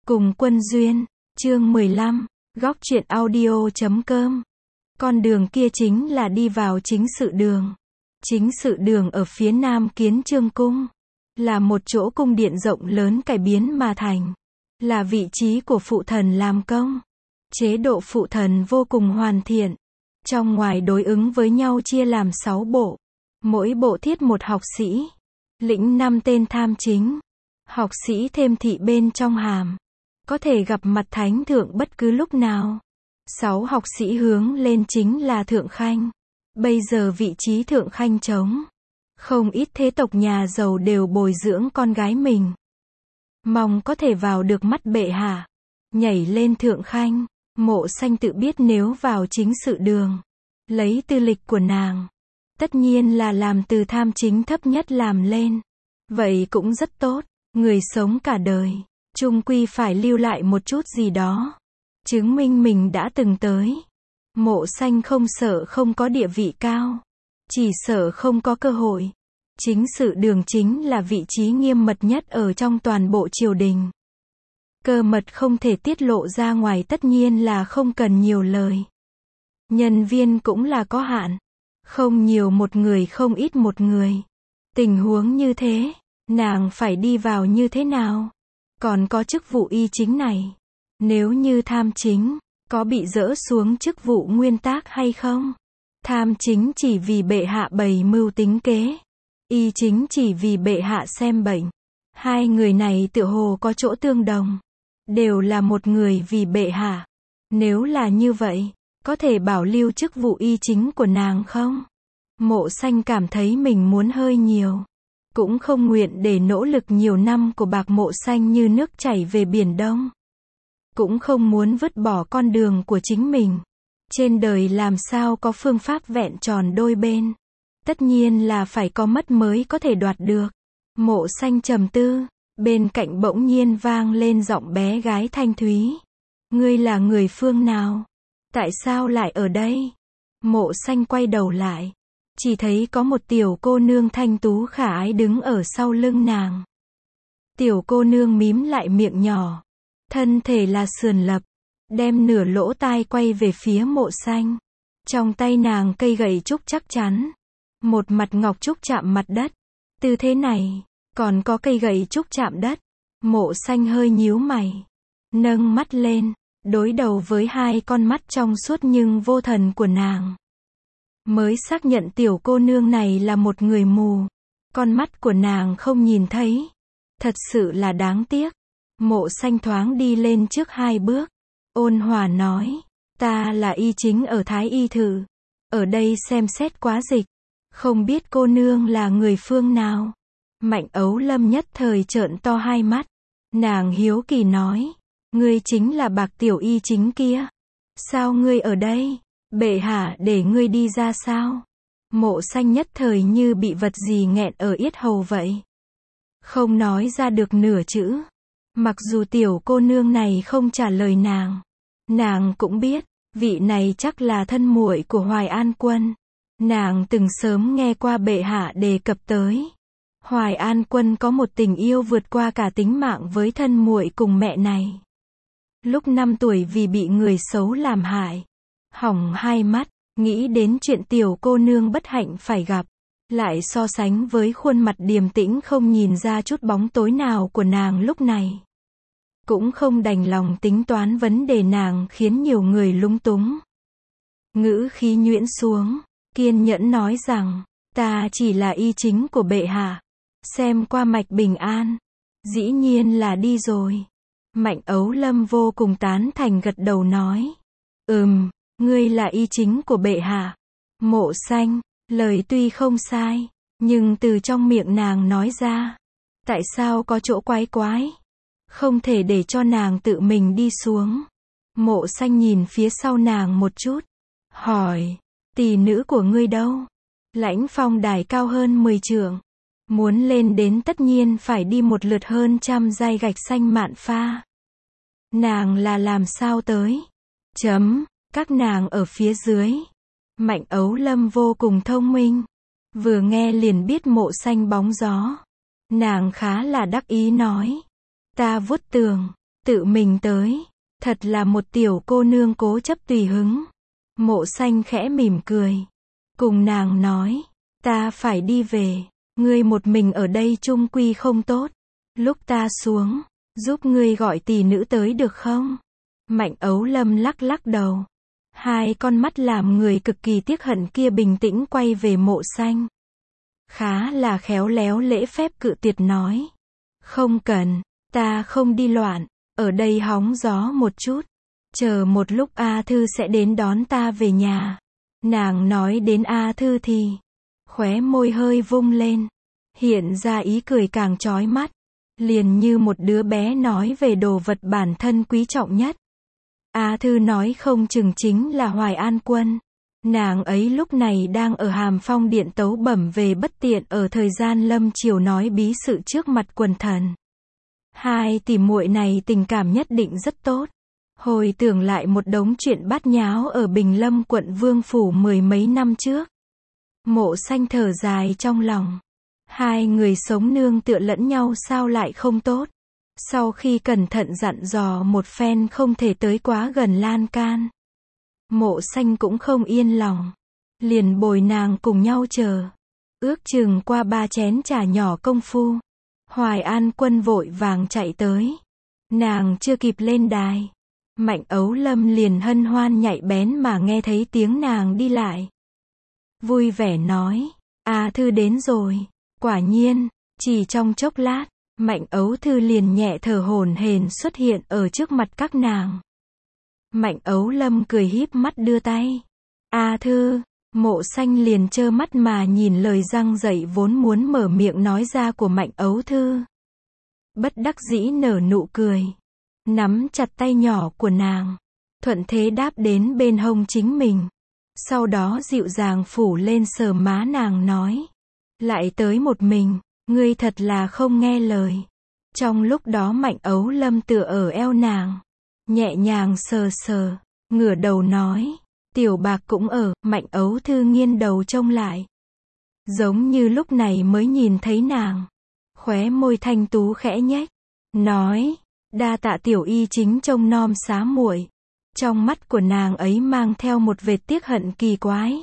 Cùng Quân Duyên, chương 15, góc truyện audio.com. Con đường kia chính là đi vào chính sự đường. Chính sự đường ở phía nam Kiến Chương Cung, là một chỗ cung điện rộng lớn cải biến mà thành, là vị trí của phụ thần làm công. Chế độ phụ thần vô cùng hoàn thiện, trong ngoài đối ứng với nhau chia làm 6 bộ, mỗi bộ thiết một học sĩ, lĩnh 5 tên tham chính. Học sĩ thêm thị bên trong hàm, có thể gặp mặt thánh thượng bất cứ lúc nào. 6 học sĩ hướng lên chính là thượng khanh. Bây giờ vị trí thượng khanh trống, không ít thế tộc nhà giàu đều bồi dưỡng con gái mình, mong có thể vào được mắt bệ hạ. Nhảy lên thượng khanh, Mộ Xanh tự biết nếu vào chính sự đường, lấy tư lịch của nàng, tất nhiên là làm từ tham chính thấp nhất làm lên. Vậy cũng rất tốt, người sống cả đời, chung quy phải lưu lại một chút gì đó, chứng minh mình đã từng tới. Mộ Xanh không sợ không có địa vị cao, chỉ sợ không có cơ hội. Chính sự đường chính là vị trí nghiêm mật nhất ở trong toàn bộ triều đình. Cơ mật không thể tiết lộ ra ngoài, tất nhiên là không cần nhiều lời. Nhân viên cũng là có hạn, không nhiều một người không ít một người. Tình huống như thế, nàng phải đi vào như thế nào? Còn có chức vụ y chính này, nếu như tham chính, có bị dỡ xuống chức vụ nguyên tác hay không? Tham chính chỉ vì bệ hạ bày mưu tính kế, y chính chỉ vì bệ hạ xem bệnh. Hai người này tựa hồ có chỗ tương đồng, đều là một người vì bệ hạ. Nếu là như vậy, có thể bảo lưu chức vụ y chính của nàng không? Mộ Xanh cảm thấy mình muốn hơi nhiều, cũng không nguyện để nỗ lực nhiều năm của bạc Mộ Xanh như nước chảy về biển Đông. Cũng không muốn vứt bỏ con đường của chính mình. Trên đời làm sao có phương pháp vẹn tròn đôi bên. Tất nhiên là phải có mất mới có thể đoạt được. Mộ Xanh trầm tư, bên cạnh bỗng nhiên vang lên giọng bé gái thanh thúy. Ngươi là người phương nào? Tại sao lại ở đây? Mộ Xanh quay đầu lại, chỉ thấy có một tiểu cô nương thanh tú khả ái đứng ở sau lưng nàng. Tiểu cô nương mím lại miệng nhỏ, thân thể là sườn lập, đem nửa lỗ tai quay về phía Mộ Xanh. Trong tay nàng cây gậy trúc chắc chắn, một mặt ngọc trúc chạm mặt đất. Tư thế này, còn có cây gậy trúc chạm đất. Mộ Xanh hơi nhíu mày, nâng mắt lên, đối đầu với hai con mắt trong suốt nhưng vô thần của nàng. Mới xác nhận tiểu cô nương này là một người mù, con mắt của nàng không nhìn thấy. Thật sự là đáng tiếc. Mộ Xanh thoáng đi lên trước 2 bước, ôn hòa nói, ta là y chính ở Thái Y Thự, ở đây xem xét quá dịch, không biết cô nương là người phương nào? Mạnh Ấu Lâm nhất thời trợn to hai mắt, nàng hiếu kỳ nói, ngươi chính là bạc tiểu y chính kia, sao ngươi ở đây? Bệ hạ để ngươi đi ra sao? Mộ Xanh nhất thời như bị vật gì nghẹn ở yết hầu vậy, không nói ra được nửa chữ. Mặc dù tiểu cô nương này không trả lời nàng cũng biết, vị này chắc là thân muội của Hoài An Quân. Nàng từng sớm nghe qua bệ hạ đề cập tới. Hoài An Quân có một tình yêu vượt qua cả tính mạng với thân muội cùng mẹ này. Lúc 5 tuổi vì bị người xấu làm hại, hỏng 2 mắt, nghĩ đến chuyện tiểu cô nương bất hạnh phải gặp. Lại so sánh với khuôn mặt điềm tĩnh không nhìn ra chút bóng tối nào của nàng lúc này, cũng không đành lòng tính toán vấn đề nàng khiến nhiều người lúng túng. Ngữ khí nhuyễn xuống, kiên nhẫn nói rằng, ta chỉ là y chính của bệ hạ, xem qua mạch bình an, dĩ nhiên là đi rồi. Mạnh Ấu Lâm vô cùng tán thành gật đầu nói, ngươi là y chính của bệ hạ. Mộ Xanh, lời tuy không sai, nhưng từ trong miệng nàng nói ra, tại sao có chỗ quái quái, không thể để cho nàng tự mình đi xuống. Mộ Xanh nhìn phía sau nàng một chút, hỏi, tỷ nữ của ngươi đâu? Lãnh Phong đài cao hơn 10 trượng, muốn lên đến tất nhiên phải đi một lượt hơn trăm dây gạch xanh mạn pha. Nàng là làm sao tới? Các nàng ở phía dưới. Mạnh Ấu Lâm vô cùng thông minh, vừa nghe liền biết Mộ Xanh bóng gió. Nàng khá là đắc ý nói, ta vuốt tường, Tự mình tới. Thật là một tiểu cô nương cố chấp tùy hứng. Mộ Xanh khẽ mỉm cười. Cùng nàng nói. Ta phải đi về. Ngươi một mình ở đây chung quy không tốt. Lúc ta xuống, giúp ngươi gọi tỷ nữ tới được không? Mạnh Ấu Lâm lắc lắc đầu. Hai con mắt làm người cực kỳ tiếc hận kia bình tĩnh quay về Mộ Xanh. Khá là khéo léo lễ phép cự tuyệt nói. Không cần, ta không đi loạn, ở đây hóng gió một chút. Chờ một lúc A Thư sẽ đến đón ta về nhà. Nàng nói đến A Thư thì, khóe môi hơi vung lên. Hiện ra ý cười càng chói mắt. Liền như một đứa bé nói về đồ vật bản thân quý trọng nhất. A Thư nói không chừng chính là Hoài An Quân. Nàng ấy lúc này đang ở Hàm Phong Điện tấu bẩm về bất tiện ở thời gian lâm triều nói bí sự trước mặt quần thần. Hai tỷ muội này tình cảm nhất định rất tốt. Hồi tưởng lại một đống chuyện bát nháo ở Bình Lâm quận Vương Phủ mười mấy năm trước. Mộ Xanh thở dài trong lòng. Hai người sống nương tựa lẫn nhau sao lại không tốt. Sau khi cẩn thận dặn dò một phen không thể tới quá gần lan can. Mộ Xanh cũng không yên lòng. Liền bồi nàng cùng nhau chờ. Ước chừng qua 3 chén trà nhỏ công phu. Hoài An Quân vội vàng chạy tới. Nàng chưa kịp lên đài. Mạnh Ấu Lâm liền hân hoan nhạy bén mà nghe thấy tiếng nàng đi lại. Vui vẻ nói. A Thư đến rồi. Quả nhiên, chỉ trong chốc lát, Mạnh Ấu Thư liền nhẹ thở hổn hển xuất hiện ở trước mặt các nàng. Mạnh Ấu Lâm cười híp mắt đưa tay. A Thư, Mộ Xanh liền trơ mắt mà nhìn lời răng dậy vốn muốn mở miệng nói ra của Mạnh Ấu Thư. Bất đắc dĩ nở nụ cười. Nắm chặt tay nhỏ của nàng. Thuận thế đáp đến bên hông chính mình. Sau đó dịu dàng phủ lên sờ má nàng nói. Lại tới một mình, ngươi thật là không nghe lời. Trong lúc đó Mạnh Ấu Lâm tựa ở eo nàng. Nhẹ nhàng sờ sờ, ngửa đầu nói. Tiểu Bạc cũng ở, Mạnh Ấu Thư nghiêng đầu trông lại. Giống như lúc này mới nhìn thấy nàng. Khóe môi thanh tú khẽ nhếch. Nói, đa tạ tiểu y chính trông nom xá muội. Trong mắt của nàng ấy mang theo một vệt tiếc hận kỳ quái.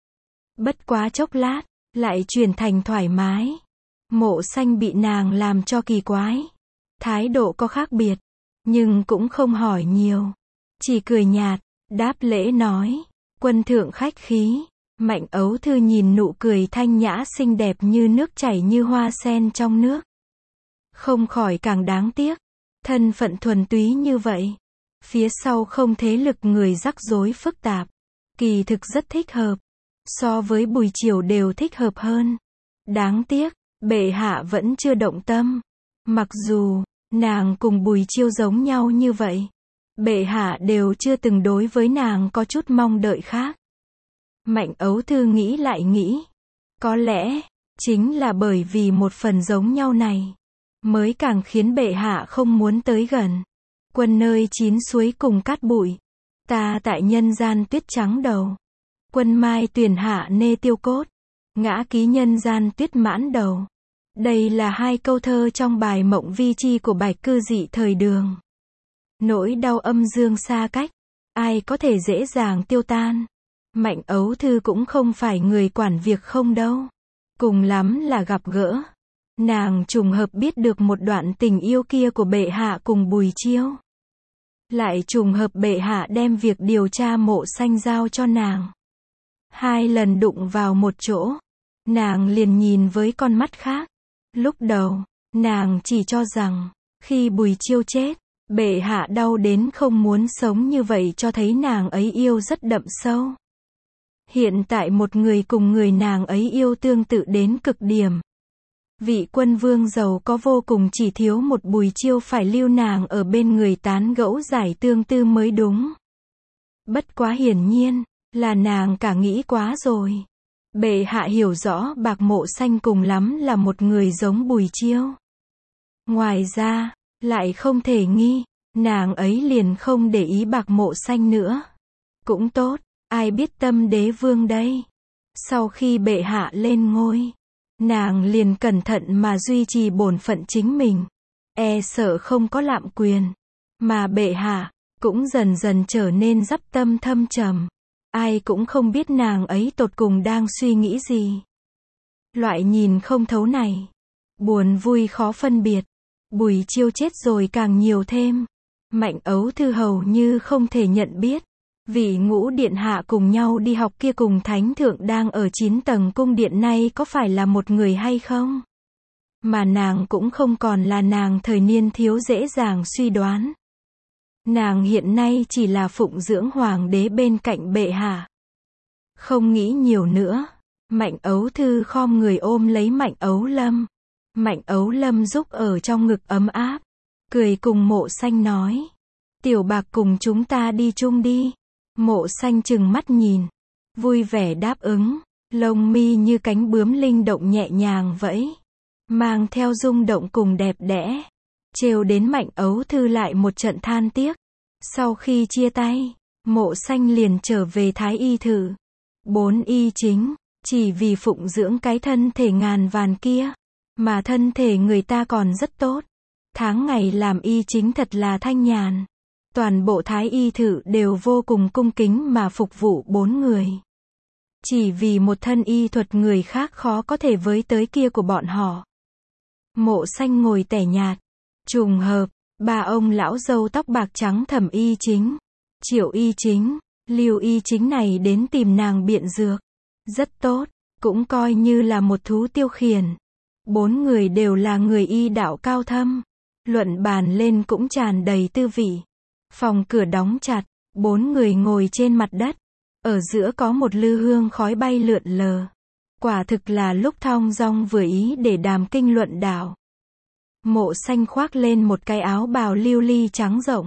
Bất quá chốc lát, lại chuyển thành thoải mái. Mộ Xanh bị nàng làm cho kỳ quái. Thái độ có khác biệt, nhưng cũng không hỏi nhiều. Chỉ cười nhạt, đáp lễ nói. Quân thượng khách khí. Mạnh Ấu Thư nhìn nụ cười thanh nhã xinh đẹp như nước chảy như hoa sen trong nước. Không khỏi càng đáng tiếc. Thân phận thuần túy như vậy. Phía sau không thế lực người rắc rối phức tạp. Kỳ thực rất thích hợp. So với Bùi Chiều đều thích hợp hơn. Đáng tiếc, bệ hạ vẫn chưa động tâm. Mặc dù, nàng cùng Bùi Chiêu giống nhau như vậy. Bệ hạ đều chưa từng đối với nàng có chút mong đợi khác. Mạnh Ấu Thư nghĩ lại nghĩ. Có lẽ, chính là bởi vì một phần giống nhau này. Mới càng khiến bệ hạ không muốn tới gần. Quân nơi chín suối cùng cát bụi. Ta tại nhân gian tuyết trắng đầu. Quân mai tuyển hạ nê tiêu cốt. Ngã ký nhân gian tuyết mãn đầu. Đây là hai câu thơ trong bài Mộng Vi Chi của Bạch Cư Dị thời Đường. Nỗi đau âm dương xa cách. Ai có thể dễ dàng tiêu tan. Mạnh Ấu Thư cũng không phải người quản việc không đâu. Cùng lắm là gặp gỡ. Nàng trùng hợp biết được một đoạn tình yêu kia của bệ hạ cùng Bùi Chiêu. Lại trùng hợp bệ hạ đem việc điều tra Mộ Xanh giao cho nàng. Hai lần đụng vào một chỗ. Nàng liền nhìn với con mắt khác. Lúc đầu, nàng chỉ cho rằng, khi Bùi Chiêu chết, bệ hạ đau đến không muốn sống như vậy cho thấy nàng ấy yêu rất đậm sâu. Hiện tại một người cùng người nàng ấy yêu tương tự đến cực điểm. Vị quân vương giàu có vô cùng chỉ thiếu một Bùi Chiêu phải lưu nàng ở bên người tán gẫu giải tương tư mới đúng. Bất quá hiển nhiên, là nàng cả nghĩ quá rồi. Bệ hạ hiểu rõ Bạc Mộ Xanh cùng lắm là một người giống Bùi Chiêu. Ngoài ra, lại không thể nghi, nàng ấy liền không để ý Bạc Mộ Xanh nữa. Cũng tốt, ai biết tâm đế vương đây. Sau khi bệ hạ lên ngôi, nàng liền cẩn thận mà duy trì bổn phận chính mình. E sợ không có lạm quyền. Mà bệ hạ, cũng dần dần trở nên dắp tâm thâm trầm. Ai cũng không biết nàng ấy tột cùng đang suy nghĩ gì. Loại nhìn không thấu này, buồn vui khó phân biệt. Bùi Chiêu chết rồi càng nhiều thêm. Mạnh Ấu Thư hầu như không thể nhận biết. Vị Ngũ điện hạ cùng nhau đi học kia cùng thánh thượng đang ở 9 tầng cung điện này có phải là một người hay không? Mà nàng cũng không còn là nàng thời niên thiếu dễ dàng suy đoán. Nàng hiện nay chỉ là phụng dưỡng hoàng đế bên cạnh bệ hạ. Không nghĩ nhiều nữa. Mạnh Ấu Thư khom người ôm lấy Mạnh Ấu Lâm. Mạnh Ấu Lâm giúp ở trong ngực ấm áp. Cười cùng Mộ Xanh nói. Tiểu Bạc cùng chúng ta đi chung đi. Mộ Xanh trừng mắt nhìn. Vui vẻ đáp ứng. Lông mi như cánh bướm linh động nhẹ nhàng vẫy. Mang theo rung động cùng đẹp đẽ. Trêu đến Mạnh Ấu Thư lại một trận than tiếc. Sau khi chia tay, Mộ Xanh liền trở về Thái Y Thự. 4 y chính, chỉ vì phụng dưỡng cái thân thể ngàn vàn kia. Mà thân thể người ta còn rất tốt. Tháng ngày làm y chính thật là thanh nhàn. Toàn bộ Thái Y Thự đều vô cùng cung kính mà phục vụ 4 người. Chỉ vì một thân y thuật người khác khó có thể với tới kia của bọn họ. Mộ Xanh ngồi tẻ nhạt. Trùng hợp, ba ông lão râu tóc bạc trắng Thẩm y chính, Triệu y chính, Lưu y chính này đến tìm nàng biện dược. Rất tốt, cũng coi như là một thú tiêu khiển. 4 người đều là người y đạo cao thâm. Luận bàn lên cũng tràn đầy tư vị. Phòng cửa đóng chặt, 4 người ngồi trên mặt đất. Ở giữa có một lư hương khói bay lượn lờ. Quả thực là lúc thong dong vừa ý để đàm kinh luận đạo. Mộ Xanh khoác lên một cái áo bào lưu ly trắng rộng.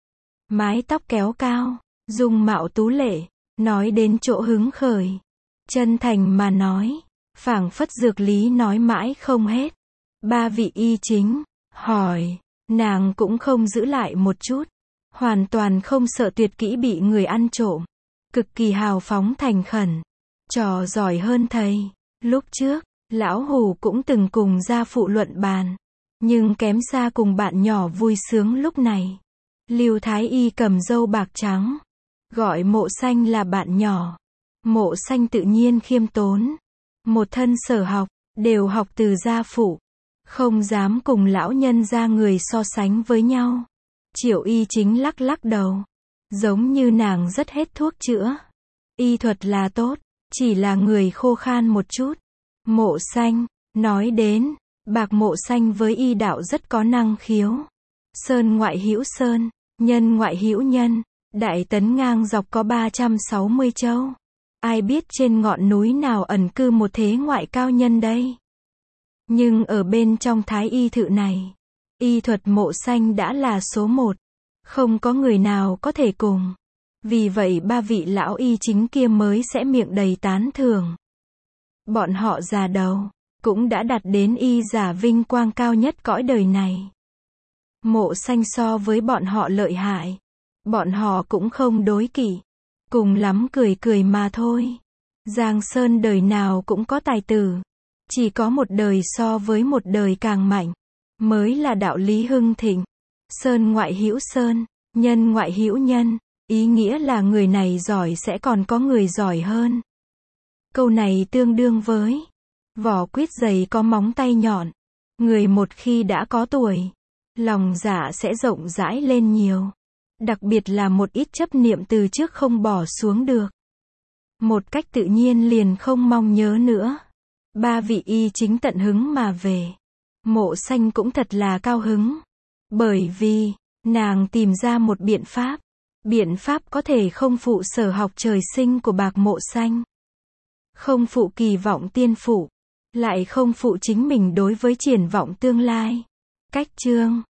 Mái tóc kéo cao, dung mạo tú lệ, nói đến chỗ hứng khởi. Chân thành mà nói, phảng phất dược lý nói mãi không hết. Ba vị y chính, hỏi, nàng cũng không giữ lại một chút. Hoàn toàn không sợ tuyệt kỹ bị người ăn trộm. Cực kỳ hào phóng thành khẩn. Trò giỏi hơn thầy. Lúc trước, lão Hủ cũng từng cùng gia phụ luận bàn. Nhưng kém xa cùng bạn nhỏ vui sướng lúc này. Lưu Thái Y cầm râu bạc trắng. Gọi Mộ Xanh là bạn nhỏ. Mộ Xanh tự nhiên khiêm tốn. Một thân sở học, đều học từ gia phụ. Không dám cùng lão nhân gia người so sánh với nhau. Triệu y chính lắc lắc đầu. Giống như nàng rất hết thuốc chữa. Y thuật là tốt, chỉ là người khô khan một chút. Mộ Xanh, nói đến, Bạc Mộ Xanh với y đạo rất có năng khiếu. Sơn ngoại hữu sơn, nhân ngoại hữu nhân. Đại Tấn ngang dọc có 360 châu. Ai biết trên ngọn núi nào ẩn cư một thế ngoại cao nhân đây. Nhưng ở bên trong Thái Y Thự này, y thuật Mộ Xanh đã là số 1. Không có người nào có thể cùng. Vì vậy ba vị lão y chính kia mới sẽ miệng đầy tán thưởng. Bọn họ già đầu, cũng đã đạt đến y giả vinh quang cao nhất cõi đời này. Mộ Xanh so với bọn họ lợi hại. Bọn họ cũng không đối kỵ. Cùng lắm cười cười mà thôi. Giang Sơn đời nào cũng có tài tử. Chỉ có một đời so với một đời càng mạnh. Mới là đạo lý hưng thịnh. Sơn ngoại hữu sơn, nhân ngoại hữu nhân. Ý nghĩa là người này giỏi sẽ còn có người giỏi hơn. Câu này tương đương với vỏ quýt dày có móng tay nhọn. Người một khi đã có tuổi, lòng dạ sẽ rộng rãi lên nhiều. Đặc biệt là một ít chấp niệm từ trước không bỏ xuống được. Một cách tự nhiên liền không mong nhớ nữa. Ba vị y chính tận hứng mà về. Mộ Xanh cũng thật là cao hứng. Bởi vì, nàng tìm ra một biện pháp. Biện pháp có thể không phụ sở học trời sinh của Bạc Mộ Xanh. Không phụ kỳ vọng tiên phụ. Lại không phụ chính mình đối với triển vọng tương lai. Cách chương